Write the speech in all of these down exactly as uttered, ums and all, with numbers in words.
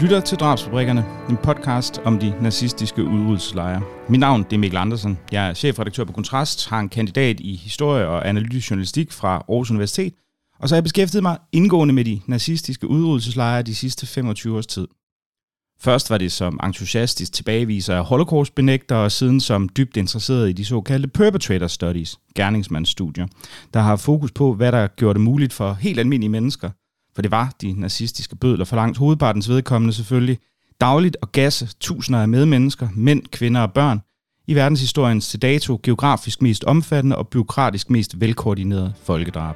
lytter til Drabsfabrikkerne, en podcast om de nazistiske udryddelseslejre. Mit navn det er Mikkel Andersen. Jeg er chefredaktør på Kontrast, har en kandidat i historie og analytisk journalistik fra Aarhus Universitet, og så har jeg beskæftiget mig indgående med de nazistiske udryddelseslejre de sidste femogtyve års tid. Først var det som entusiastisk tilbageviser af holocaust-benægter, og siden som dybt interesseret i de såkaldte perpetrator studies, gerningsmandsstudier, der har fokus på, hvad der gjorde det muligt for helt almindelige mennesker, for det var de nazistiske bødler for langt hovedpartens vedkommende selvfølgelig, dagligt at gasse tusinder af medmennesker, mænd, kvinder og børn, i verdenshistoriens til dato geografisk mest omfattende og bureaukratisk mest velkoordinerede folkedrab.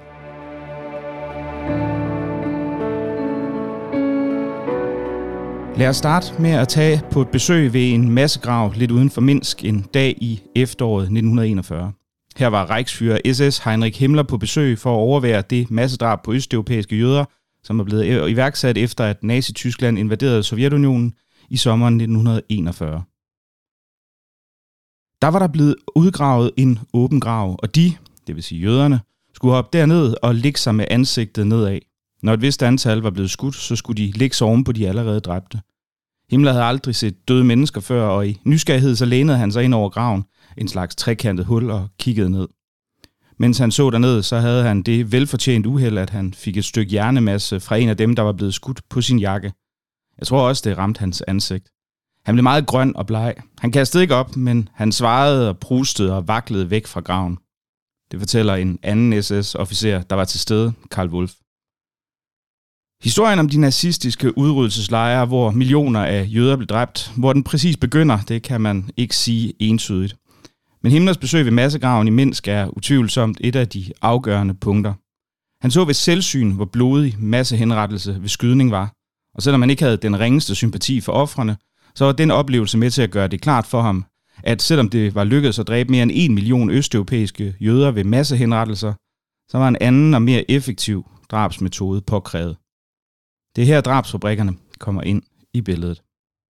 Lad os starte med at tage på et besøg ved en massegrav lidt uden for Minsk en dag i efteråret nitten enogfyrre. Her var Reichsführer S S Heinrich Himmler på besøg for at overvære det massedrab på østeuropæiske jøder, som er blevet iværksat efter at Nazi-Tyskland invaderede Sovjetunionen i sommeren nitten enogfyrre. Der var der blevet udgravet en åben grav, og de, det vil sige jøderne, skulle op derned og ligge sig med ansigtet nedad. Når et vist antal var blevet skudt, så skulle de ligge sig oven på de allerede dræbte. Himmler havde aldrig set døde mennesker før, og i nysgerrighed så lænede han sig ind over graven, en slags trekantet hul, og kiggede ned. Mens han så derned, så havde han det velfortjent uheld, at han fik et stykke hjernemasse fra en af dem, der var blevet skudt på sin jakke. Jeg tror også, det ramte hans ansigt. Han blev meget grøn og bleg. Han kastede ikke op, men han svarede og prustede og vaklede væk fra graven. Det fortæller en anden S S-officer, der var til stede, Karl Wolf. Historien om de nazistiske udryddelseslejre, hvor millioner af jøder blev dræbt, hvor den præcis begynder, det kan man ikke sige entydigt. Men Himmlers besøg ved massegraven i Minsk er utvivlsomt et af de afgørende punkter. Han så ved selvsyn, hvor blodig massehenrettelse ved skydning var, og selvom han ikke havde den ringeste sympati for ofrene, så var den oplevelse med til at gøre det klart for ham, at selvom det var lykkedes at dræbe mere end en million østeuropæiske jøder ved massehenrettelser, så var en anden og mere effektiv drabsmetode påkrævet. Det er her drabsfabrikkerne kommer ind i billedet.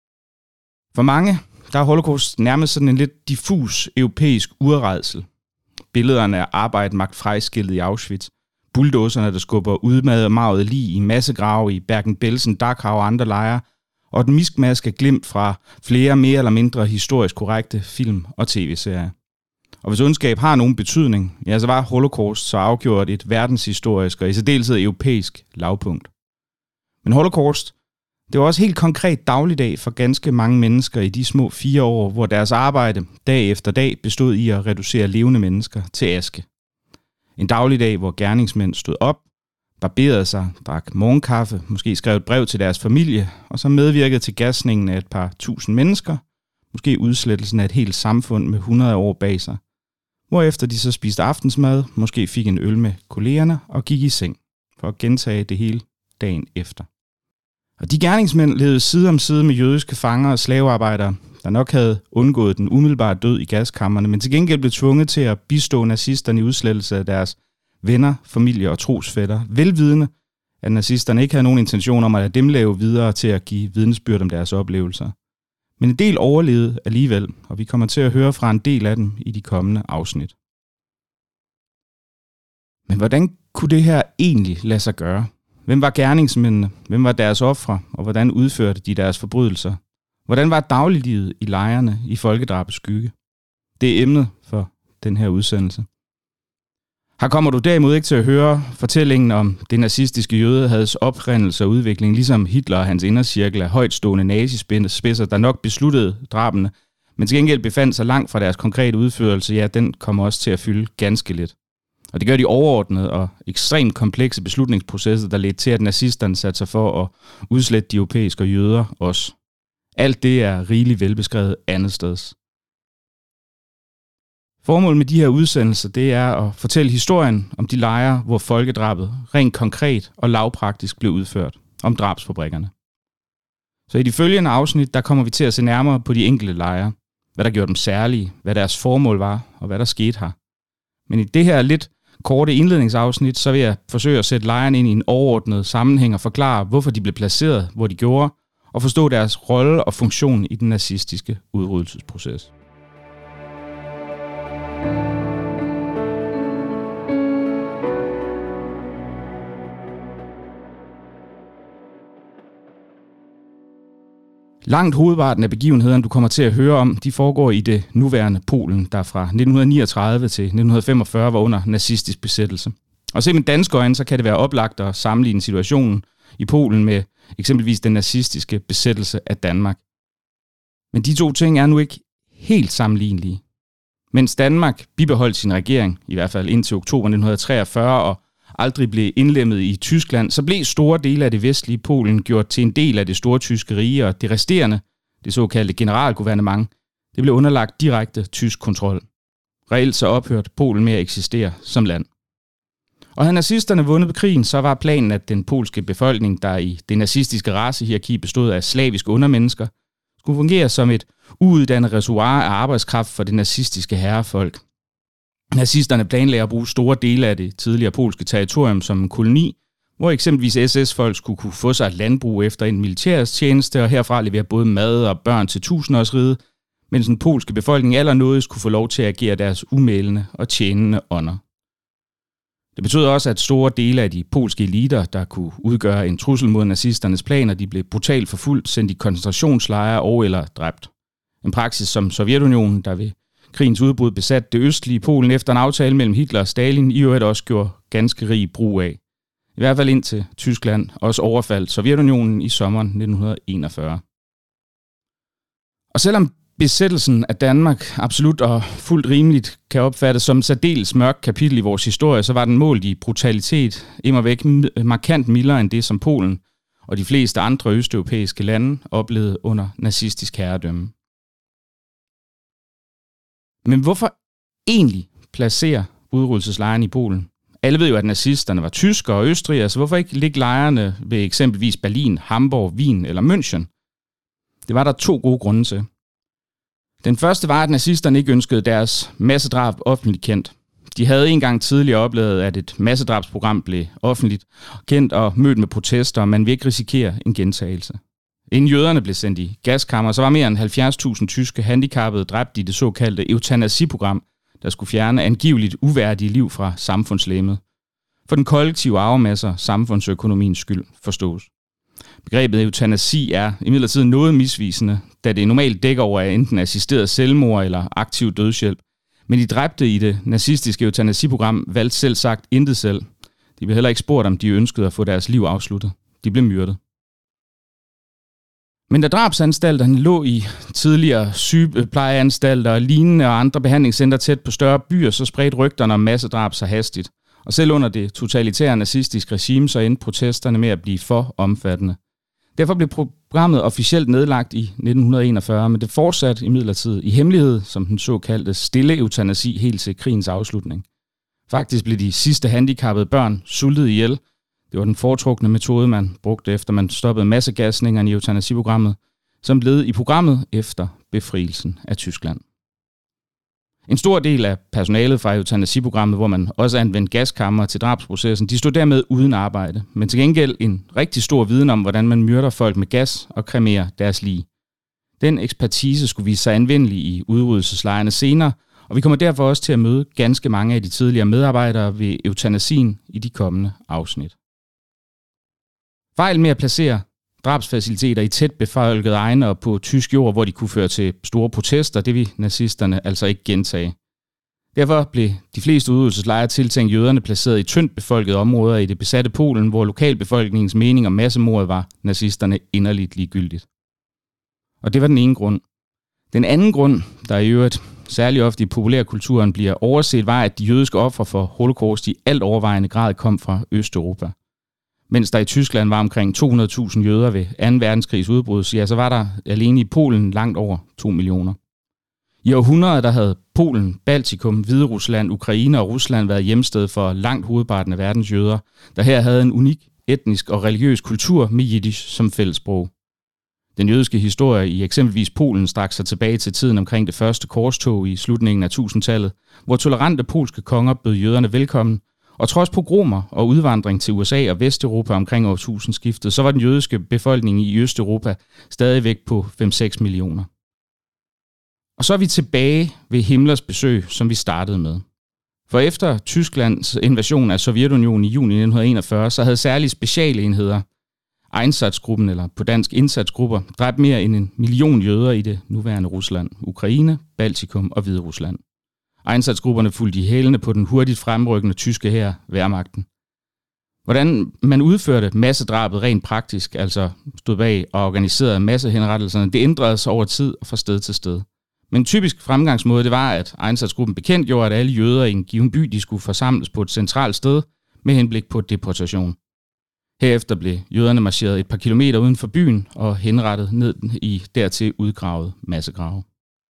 For mange, der er holocaust nærmest sådan en lidt diffus europæisk urrædsel. Billederne af Arbeit-Macht-Frei-skiltet i Auschwitz, bulldozerne, der skubber udmadet lig i massegrave i Bergen-Belsen, Dachau og andre lejre, og den miskmaske glimt fra flere mere eller mindre historisk korrekte film- og tv-serier. Og hvis ondskab har nogen betydning, ja, så var holocaust så afgjort et verdenshistorisk og i særdeleshed europæisk lavpunkt. Men holocaust, det var også helt konkret dagligdag for ganske mange mennesker i de små fire år, hvor deres arbejde dag efter dag bestod i at reducere levende mennesker til aske. En dagligdag, hvor gerningsmænd stod op, barberede sig, drak morgenkaffe, måske skrev et brev til deres familie, og så medvirkede til gasningen af et par tusind mennesker, måske udslettelsen af et helt samfund med hundrede år bag sig, hvorefter de så spiste aftensmad, måske fik en øl med kollegerne og gik i seng, for at gentage det hele dagen efter. Og de gerningsmænd levede side om side med jødiske fanger og slavearbejdere, der nok havde undgået den umiddelbare død i gaskammerne, men til gengæld blev tvunget til at bistå nazisterne i udslettelse af deres venner, familie og trosfætter, velvidende, at nazisterne ikke havde nogen intention om at lade dem lave videre til at give vidnesbyrd om deres oplevelser. Men en del overlevede alligevel, og vi kommer til at høre fra en del af dem i de kommende afsnit. Men hvordan kunne det her egentlig lade sig gøre? Hvem var gerningsmændene? Hvem var deres ofre? Og hvordan udførte de deres forbrydelser? Hvordan var dagliglivet i lejrene i folkedrabets skygge? Det er emnet for den her udsendelse. Her kommer du derimod ikke til at høre fortællingen om det nazistiske jødehadets oprindelse og udvikling, ligesom Hitler og hans indercirkel af højtstående nazispidser, der nok besluttede drabene, men til gengæld befandt sig langt fra deres konkrete udførelse, ja, den kommer også til at fylde ganske lidt. Og det gør de overordnede og ekstremt komplekse beslutningsprocesser, der ledte til, at nazisterne satte sig for at udslette de europæiske jøder også. Alt det er rigeligt velbeskrevet andet steds. Formålet med de her udsendelser, det er at fortælle historien om de lejre, hvor folkedrabet rent konkret og lavpraktisk blev udført, om drabsfabrikkerne. Så i de følgende afsnit, der kommer vi til at se nærmere på de enkelte lejre, hvad der gjorde dem særlige, hvad deres formål var og hvad der skete her. Men i det her lidt korte indledningsafsnit, så vil jeg forsøge at sætte lejrene ind i en overordnet sammenhæng og forklare, hvorfor de blev placeret, hvor de gjorde, og forstå deres rolle og funktion i den nazistiske udryddelsesproces. Langt hovedparten af begivenhederne, du kommer til at høre om, de foregår i det nuværende Polen, der fra nitten niogtredive til nitten femogfyrre var under nazistisk besættelse. Og set med danske øjne, så kan det være oplagt at sammenligne situationen i Polen med eksempelvis den nazistiske besættelse af Danmark. Men de to ting er nu ikke helt sammenlignelige. Mens Danmark bibeholdt sin regering, i hvert fald indtil oktober nitten treogfyrre, og aldrig blev indlemmet i Tyskland, så blev store dele af det vestlige Polen gjort til en del af det store tyske rige, og det resterende, det såkaldte generalgouvernement, det blev underlagt direkte tysk kontrol. Reelt så ophørte Polen med at eksistere som land. Og havde nazisterne vundet på krigen, så var planen, at den polske befolkning, der i det nazistiske racehierarki bestod af slaviske undermennesker, skulle fungere som et uuddannet reservoir af arbejdskraft for det nazistiske herrefolk. Nazisterne planlagde at bruge store dele af det tidligere polske territorium som en koloni, hvor eksempelvis S S-folk skulle kunne få sig et landbrug efter en militærtjeneste og herfra levere både mad og børn til tusindårsriget, mens den polske befolkning allernådigst kunne få lov til at agere deres umælende og tjenende ånder. Det betød også, at store dele af de polske eliter, der kunne udgøre en trussel mod nazisternes planer, de blev brutalt forfulgt, sendt i koncentrationslejre og eller dræbt. En praksis som Sovjetunionen, der ved krigens udbrud besatte det østlige Polen efter en aftale mellem Hitler og Stalin, i øvrigt også gjorde ganske rig brug af. I hvert fald indtil Tyskland også overfaldt Sovjetunionen i sommeren nitten enogfyrre. Og selvom besættelsen af Danmark absolut og fuldt rimeligt kan opfattes som et særdeles mørkt kapitel i vores historie, så var den målt i brutalitet immervæk markant mildere end det, som Polen og de fleste andre østeuropæiske lande oplevede under nazistisk herredømme. Men hvorfor egentlig placere udryddelseslejrene i Polen? Alle ved jo, at nazisterne var tyskere og østrigere, så hvorfor ikke ligge lejrene ved eksempelvis Berlin, Hamburg, Wien eller München? Det var der to gode grunde til. Den første var, at nazisterne ikke ønskede deres massedrab offentligt kendt. De havde engang tidligere oplevet, at et massedrabsprogram blev offentligt kendt og mødt med protester, og man ville ikke risikere en gentagelse. Inden jøderne blev sendt i gaskammer, så var mere end halvfjerds tusind tyske handicappede dræbt i det såkaldte eutanasiprogram, der skulle fjerne angiveligt uværdige liv fra samfundslegemet. For den kollektive arvemasse og samfundsøkonomiens skyld forstås. Begrebet eutanasi er imidlertid noget misvisende, da det normalt dækker over enten assisteret selvmord eller aktiv dødshjælp. Men de dræbte i det nazistiske eutanasiprogram valgte selv sagt intet selv. De blev heller ikke spurgt, om de ønskede at få deres liv afsluttet. De blev myrdet. Men da drabsanstalterne lå i tidligere sygeplejeanstalter og lignende og andre behandlingscentre tæt på større byer, så spredte rygterne om massedrab så hastigt. Og selv under det totalitære nazistiske regime, så endte protesterne med at blive for omfattende. Derfor blev programmet officielt nedlagt i nitten enogfyrre, men det fortsatte imidlertid i hemmelighed, som den såkaldte stille eutanasi helt til krigens afslutning. Faktisk blev de sidste handicappede børn sultet ihjel. Det var den foretrukne metode, man brugte efter man stoppede massegasningerne i eutanasiprogrammet, som led i programmet efter befrielsen af Tyskland. En stor del af personalet fra eutanasiprogrammet, hvor man også anvendte gaskammer til drabsprocessen, de stod dermed uden arbejde, men til gengæld en rigtig stor viden om, hvordan man myrder folk med gas og kremerer deres lig. Den ekspertise skulle vise sig anvendelig i udryddelseslejrene senere, og vi kommer derfor også til at møde ganske mange af de tidligere medarbejdere ved eutanasien i de kommende afsnit. Fejl med at placere drabsfaciliteter i tæt befolkede egne og på tysk jord, hvor de kunne føre til store protester, det vil nazisterne altså ikke gentage. Derfor blev de fleste udryddelseslejre tiltænkt jøderne placeret i tyndt befolkede områder i det besatte Polen, hvor lokalbefolkningens mening om massemordet var nazisterne inderligt ligegyldigt. Og det var den ene grund. Den anden grund, der i øvrigt særligt ofte i populærkulturen bliver overset, var, at de jødiske ofre for holocaust i alt overvejende grad kom fra Østeuropa. Mens der i Tyskland var omkring to hundrede tusind jøder ved anden verdenskrigs udbrud, ja, så var der alene i Polen langt over to millioner. I århundreder der havde Polen, Baltikum, Hviderusland, Ukraine og Rusland været hjemsted for langt hovedparten af verdens jøder, der her havde en unik etnisk og religiøs kultur med jiddisch som fællessprog. Den jødiske historie i eksempelvis Polen strak sig tilbage til tiden omkring det første korstog i slutningen af tusindtallet, hvor tolerante polske konger bød jøderne velkommen, og trods pogromer og udvandring til U S A og Vesteuropa omkring årtusindskiftet, så var den jødiske befolkning i Østeuropa stadigvæk på fem til seks millioner. Og så er vi tilbage ved Himmlers besøg, som vi startede med. For efter Tysklands invasion af Sovjetunionen i juni nitten enogfyrre, så havde særlige specialenheder Einsatzgruppen, eller på dansk indsatsgrupper, dræbte mere end en million jøder i det nuværende Rusland, Ukraine, Baltikum og Hviderusland. Einsatzgrupperne fulgte i hælene på den hurtigt fremrykkende tyske hær, Wehrmachten. Hvordan man udførte massedrabet rent praktisk, altså stod bag og organiserede massehenrettelserne, det ændrede sig over tid og fra sted til sted. Men en typisk fremgangsmåde, det var, at Einsatzgruppen bekendtgjorde, at alle jøder i en given by, de skulle forsamles på et centralt sted med henblik på deportation. Herefter blev jøderne marcheret et par kilometer uden for byen og henrettet ned i dertil udgravet massegrave.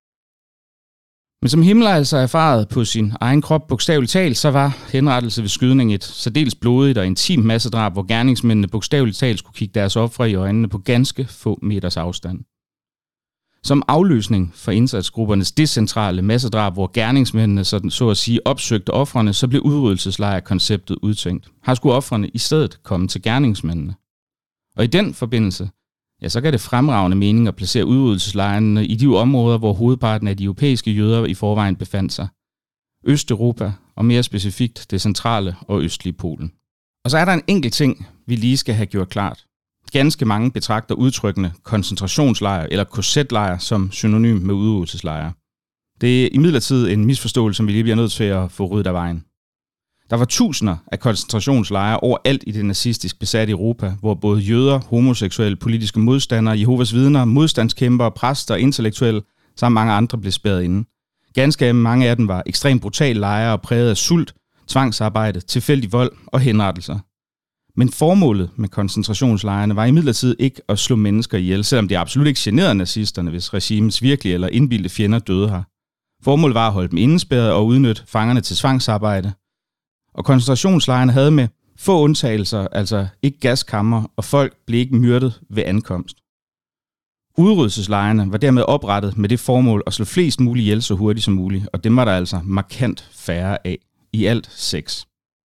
Men som Himmler altså erfaret på sin egen krop bogstaveligt talt, så var henrettelse ved skydning et særdeles blodigt og intimt massedrab, hvor gerningsmændene bogstaveligt talt skulle kigge deres ofre i øjnene på ganske få meters afstand. Som afløsning for indsatsgruppernes decentrale massedrab, hvor gerningsmændene sådan, så at sige opsøgte ofrene, så blev udryddelseslejrkonceptet udtænkt. Her skulle ofrene i stedet komme til gerningsmændene. Og i den forbindelse, ja, så gav det fremragende mening at placere udryddelseslejrene i de områder, hvor hovedparten af de europæiske jøder i forvejen befandt sig. Østeuropa, og mere specifikt det centrale og østlige Polen. Og så er der en enkelt ting, vi lige skal have gjort klart. Ganske mange betragter udtrykkene koncentrationslejr eller K Z-lejr som synonym med udryddelseslejre. Det er imidlertid en misforståelse, som vi lige bliver nødt til at få ryddet af vejen. Der var tusinder af koncentrationslejre overalt i det nazistisk besatte Europa, hvor både jøder, homoseksuelle, politiske modstandere, Jehovas vidner, modstandskæmpere, præster og intellektuelle samt mange andre blev spærret inde. Ganske mange af dem var ekstremt brutale lejre og præget af sult, tvangsarbejde, tilfældig vold og henrettelser. Men formålet med koncentrationslejrene var imidlertid ikke at slå mennesker ihjel, selvom det absolut ikke generede nazisterne, hvis regimens virkelige eller indbildte fjender døde her. Formålet var at holde dem indespærret og udnytte fangerne til tvangsarbejde. Og koncentrationslejrene havde med få undtagelser, altså ikke gaskammer, og folk blev ikke myrdet ved ankomst. Udryddelseslejrene var dermed oprettet med det formål at slå flest muligt ihjel så hurtigt som muligt, og dem var der altså markant færre af. I alt seks.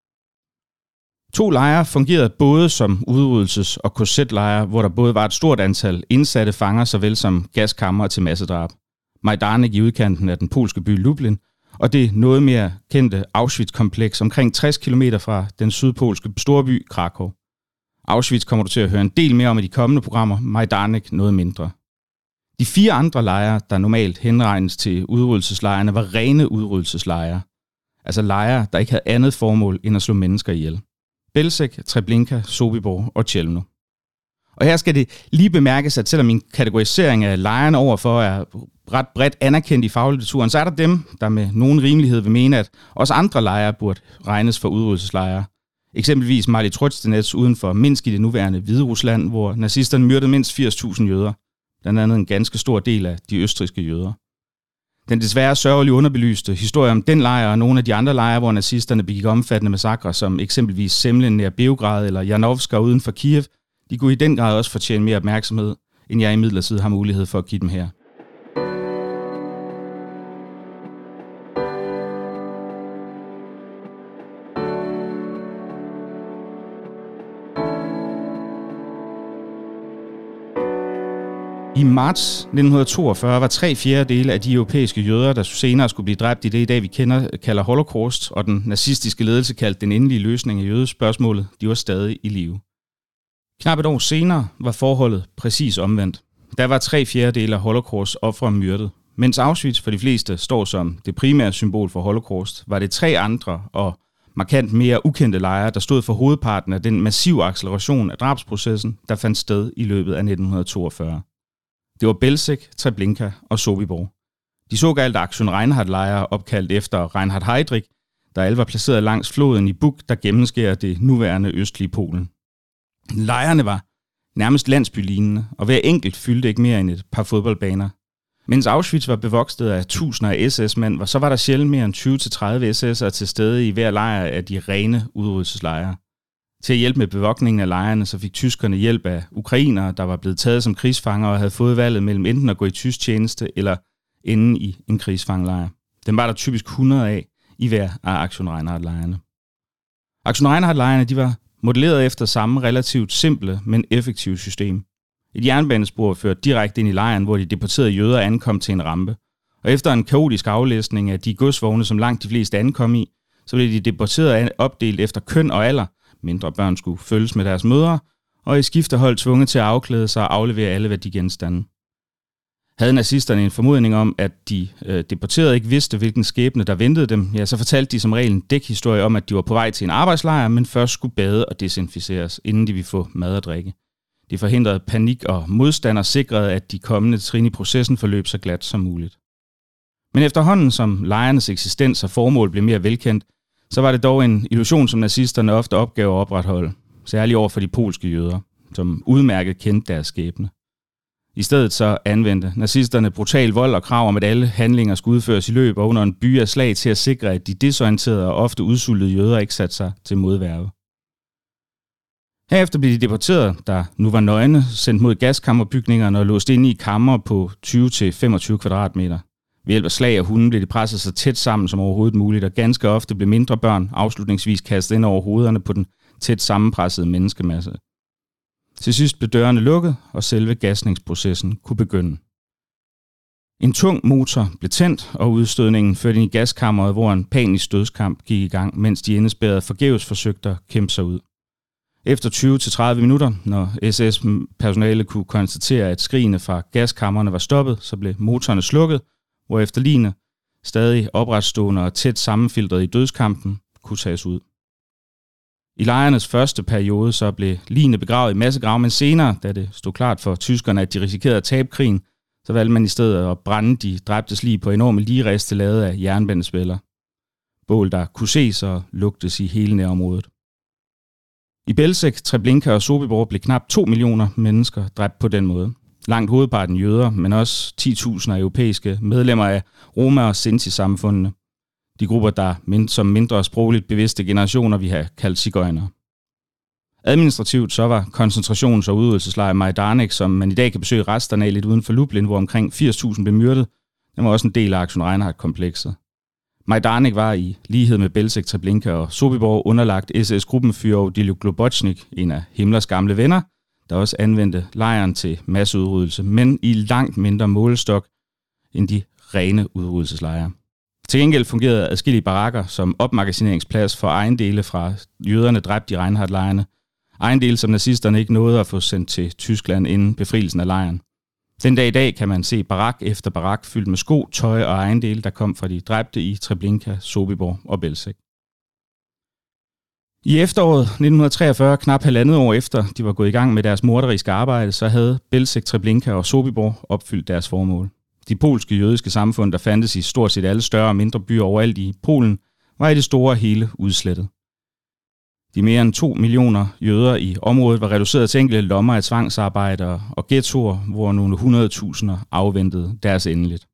To lejre fungerede både som udryddelses- og K Z-lejre, hvor der både var et stort antal indsatte fanger, såvel som gaskammer til massedrab. Majdanek i udkanten af den polske by Lublin, og det noget mere kendte Auschwitz-kompleks omkring tres kilometer fra den sydpolske storby Krakow. Auschwitz kommer du til at høre en del mere om i de kommende programmer, Majdanek noget mindre. De fire andre lejre, der normalt henregnes til udryddelseslejrene, var rene udryddelseslejre. Altså lejre, der ikke havde andet formål end at slå mennesker ihjel. Belzec, Treblinka, Sobibor og Chelmno. Og her skal det lige bemærkes, at selvom min kategorisering af lejrene overfor er ret bredt anerkendt i faglitteraturen, så er der dem, der med nogen rimelighed vil mene, at også andre lejre burde regnes for udryddelseslejre. Eksempelvis Marli Trøjstenets uden for Minsk i det nuværende Hviderusland, hvor nazisterne myrdede mindst firs tusind jøder. Blandt andet en ganske stor del af de østrigske jøder. Den desværre sørgeligt underbelyste historie om den lejr og nogle af de andre lejre, hvor nazisterne begik omfattende massakre, som eksempelvis Semlen nær Beograd eller Janovska uden for Kiev, de kunne i den grad også fortjene mere opmærksomhed, end jeg imidlertid har mulighed for at give dem her. I marts nitten toogfyrre var tre fjerdedele af de europæiske jøder, der senere skulle blive dræbt i det i dag, vi kender, kalder Holocaust, og den nazistiske ledelse kaldte den endelige løsning af jødespørgsmålet, de var stadig i live. Knap et år senere var forholdet præcis omvendt. Der var tre fjerdedele af Holocaust ofre myrdet. Mens Auschwitz for de fleste står som det primære symbol for Holocaust, var det tre andre og markant mere ukendte lejre, der stod for hovedparten af den massive acceleration af drabsprocessen, der fandt sted i løbet af nitten toogfyrre. Det var Belzec, Treblinka og Sobibor. De såkaldte Aktion Reinhardt-lejre, opkaldt efter Reinhard Heydrich, der alle var placeret langs floden i Bug, der gennemskærer det nuværende østlige Polen. Lejrene var nærmest landsbylignende, og hver enkelt fyldte ikke mere end et par fodboldbaner. Mens Auschwitz var bevokset af tusinder af S S-mænd, så var der sjældent mere end tyve til tredive S S'er til stede i hver lejr af de rene udryddelseslejre. Til at hjælpe med bevogtningen af lejrene, så fik tyskerne hjælp af ukrainere, der var blevet taget som krigsfanger og havde fået valget mellem enten at gå i tysk tjeneste eller ende i en krigsfangelejr. Den var der typisk hundrede af i hver af Aktion Reinhardt-lejrene. Aktion Reinhardt-lejrene de var modelleret efter samme relativt simple, men effektive system. Et jernbanespor førte direkte ind i lejren, hvor de deporterede jøder ankom til en rampe. Og efter en kaotisk aflæsning af de godsvogne, som langt de fleste ankom i, så blev de deporteret opdelt efter køn og alder. Mindre børn skulle følges med deres mødre, og i skiftehold tvunget til at afklæde sig og aflevere alle værdigenstande. Havde nazisterne en formodning om, at de øh, deporterede ikke vidste, hvilken skæbne der ventede dem, ja, så fortalte de som regel en dækhistorie om, at de var på vej til en arbejdslejr, men først skulle bade og desinficeres, inden de ville få mad og drikke. De forhindrede panik og modstand og sikrede, at de kommende trin i processen forløb så glat som muligt. Men efterhånden, som lejrenes eksistens og formål blev mere velkendt, så var det dog en illusion, som nazisterne ofte opgav at opretholde, særligt over for de polske jøder, som udmærket kendte deres skæbne. I stedet så anvendte nazisterne brutal vold og krav om, at alle handlinger skulle udføres i løb og under en by af slag til at sikre, at de desorienterede og ofte udsultede jøder ikke satte sig til modværge. Herefter blev de deporteret, der nu var nøgne, sendt mod gaskammerbygningerne og låst inde i kammer på tyve til femogtyve kvadratmeter. Ved hjælp af slag og hunden blev de presset så tæt sammen som overhovedet muligt, og ganske ofte blev mindre børn afslutningsvis kastet ind over hovederne på den tæt sammenpressede menneskemasse. Til sidst blev dørene lukket, og selve gasningsprocessen kunne begynde. En tung motor blev tændt, og udstødningen førte ind i gaskammeret, hvor en panisk dødskamp gik i gang, mens de indespærrede forgæves forsøgte at kæmpe sig ud. Efter tyve til tredive minutter, når S S-personale kunne konstatere, at skrigene fra gaskammerne var stoppet, så blev motorerne slukket, hvorefter ligene, stadig opretstående og tæt sammenfiltret i dødskampen, kunne tages ud. I lejrenes første periode så blev ligene begravet i massegrave, men senere, da det stod klart for tyskerne, at de risikerede at tabe krigen, så valgte man i stedet at brænde de dræbtes lig på enorme ligriste lavet af jernbanespiller. Bål, der kunne ses og lugtes i hele nærområdet. I Belzec, Treblinka og Sobibor blev knap to millioner mennesker dræbt på den måde. Langt hovedparten jøder, men også ti tusinder europæiske medlemmer af Roma- og Sinti-samfundene. De grupper, der som mindre sprogligt bevidste generationer vi har kaldt sigøjnere. Administrativt så var koncentrations- og udryddelseslejr Majdanek, som man i dag kan besøge resterne af lidt uden for Lublin, hvor omkring firs tusind blev myrdet, den var også en del af Aktion Reinhardt-komplekset. Majdanek var i lighed med Belzec, Treblinka og Sobibor underlagt S S-gruppenführer Odilo Globocnik, en af Himmlers gamle venner, der også anvendte lejren til masseudryddelse, men i langt mindre målestok end de rene udryddelseslejre. Til gengæld fungerede adskillige barakker som opmagasineringsplads for ejendele fra jøderne dræbt i Reinhardt-lejrene, ejendele som nazisterne ikke nåede at få sendt til Tyskland inden befrielsen af lejren. Den dag i dag kan man se barak efter barak fyldt med sko, tøj og ejendele, der kom fra de dræbte i Treblinka, Sobibor og Belzec. I efteråret nitten treogfyrre, knap halvandet år efter de var gået i gang med deres morderiske arbejde, så havde Belzec, Treblinka og Sobibor opfyldt deres formål. De polske jødiske samfund, der fandtes i stort set alle større og mindre byer overalt i Polen, var i det store hele udslettet. De mere end to millioner jøder i området var reduceret til enkelte lommer af tvangsarbejde og ghettoer, hvor nogle hundrede tusinder afventede deres endeligt.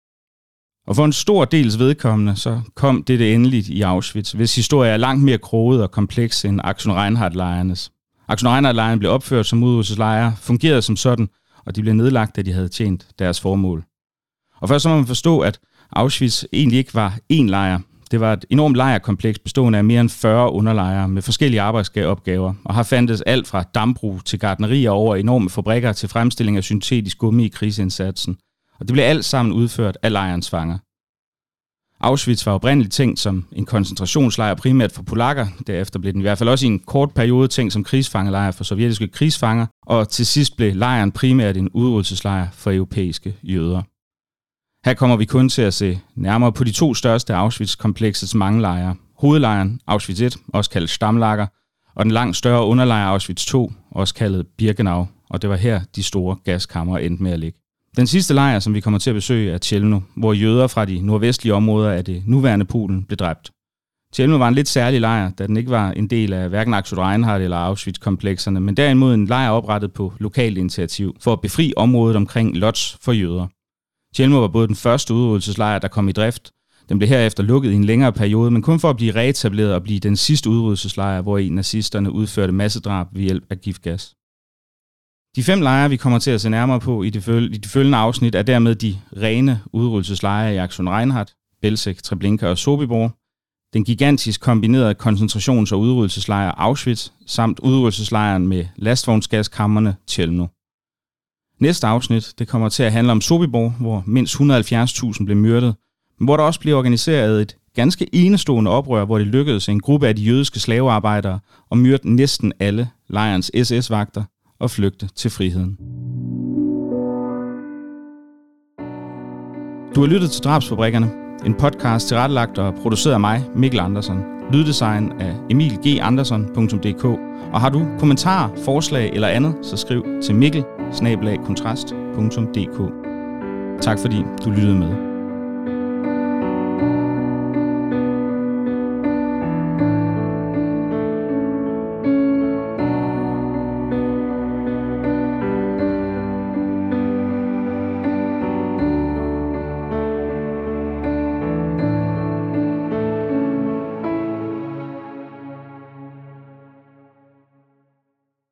Og for en stor dels vedkommende, så kom dette endeligt i Auschwitz, hvis historie er langt mere kroget og kompleks end Aktion Reinhardt-lejrenes. Aktion Reinhardt-lejren blev opført som udryddelseslejre, fungerede som sådan, og de blev nedlagt, da de havde tjent deres formål. Og først så må man forstå, at Auschwitz egentlig ikke var én lejr. Det var et enormt lejrkompleks bestående af mere end fyrre underlejre med forskellige arbejdsopgaver, og har fandtes alt fra dambrug til gartnerier over enorme fabrikker til fremstilling af syntetisk gummi i krigsindsatsen. Og det blev alt sammen udført af lejrens fanger. Auschwitz var oprindeligt tænkt som en koncentrationslejr primært for polakker, derefter blev den i hvert fald også i en kort periode tænkt som krigsfangelejr for sovjetiske krigsfanger, og til sidst blev lejren primært en udryddelseslejr for europæiske jøder. Her kommer vi kun til at se nærmere på de to største Auschwitz-kompleksets mange lejre. Hovedlejren Auschwitz et, også kaldet Stammlager, og den langt større underlejr Auschwitz to, også kaldet Birkenau, og det var her de store gaskamre endte med at ligge. Den sidste lejr, som vi kommer til at besøge, er Chelmno, hvor jøder fra de nordvestlige områder af det nuværende Polen blev dræbt. Chelmno var en lidt særlig lejr, da den ikke var en del af hverken Aktion Reinhardt eller Auschwitz-komplekserne, men derimod en lejr oprettet på lokalt initiativ for at befri området omkring Lodz for jøder. Chelmno var både den første udryddelseslejr, der kom i drift. Den blev herefter lukket i en længere periode, men kun for at blive reetableret og blive den sidste udryddelseslejr, hvor i nazisterne udførte massedrab ved hjælp af giftgas. De fem lejre, vi kommer til at se nærmere på i de følgende afsnit, er dermed de rene udryddelseslejre i Aktion Reinhardt, Belzec, Treblinka og Sobibor, den gigantisk kombinerede koncentrations- og udryddelseslejr Auschwitz, samt udryddelseslejren med lastvognsgaskammerne Chelmno. Næste afsnit det kommer til at handle om Sobibor, hvor mindst et hundrede og halvfjerds tusind blev myrdet, men hvor der også blev organiseret et ganske enestående oprør, hvor det lykkedes en gruppe af de jødiske slavearbejdere at myrde næsten alle lejrens S S-vagter og flygte til friheden. Du har lyttet til Drabsfabrikkerne, en podcast tilrettelagt og produceret af mig, Mikkel Andersen. Lyddesign af emil g andersen punktum d k. Og har du kommentarer, forslag eller andet, så skriv til mikkel bindestreg kontrast punktum d k. Tak fordi du lyttede med.